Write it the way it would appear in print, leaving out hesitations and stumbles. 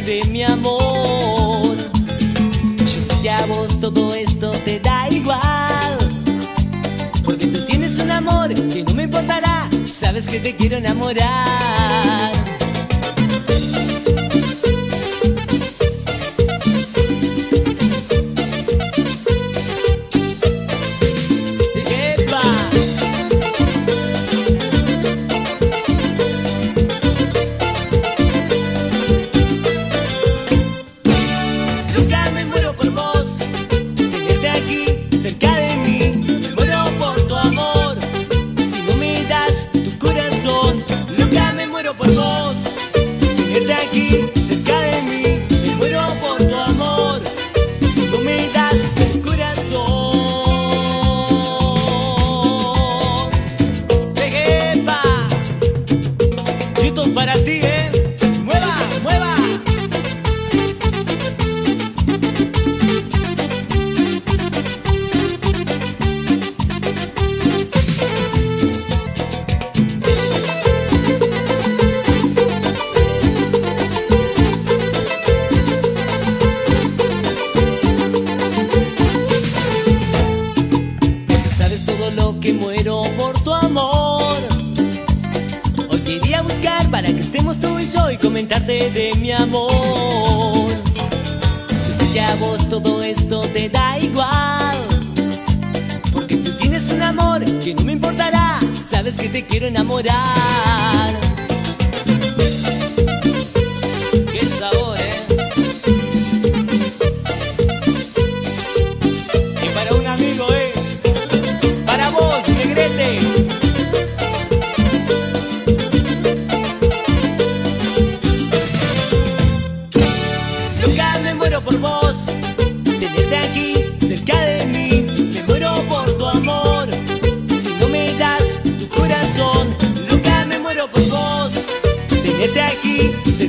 de mi amor. Yo sé que a vos todo esto te da igual, porque tú tienes un amor que no me importará. Sabes que te quiero enamorar. Para ti, mueva, mueva. Tú sabes todo lo que muero por tu amor. Hoy quería buscar para que estemos tú y yo y comentarte de mi amor. Yo sé que a vos todo esto te da igual, porque tú tienes un amor que no me importará. Sabes que te quiero enamorar. Qué sabor, Y para un amigo, para vos, Negrete. Me muero por vos, tenerte aquí cerca de mí. Me muero por tu amor, si no me das tu corazón. Loca, me muero por vos, tenerte aquí cerca de mí.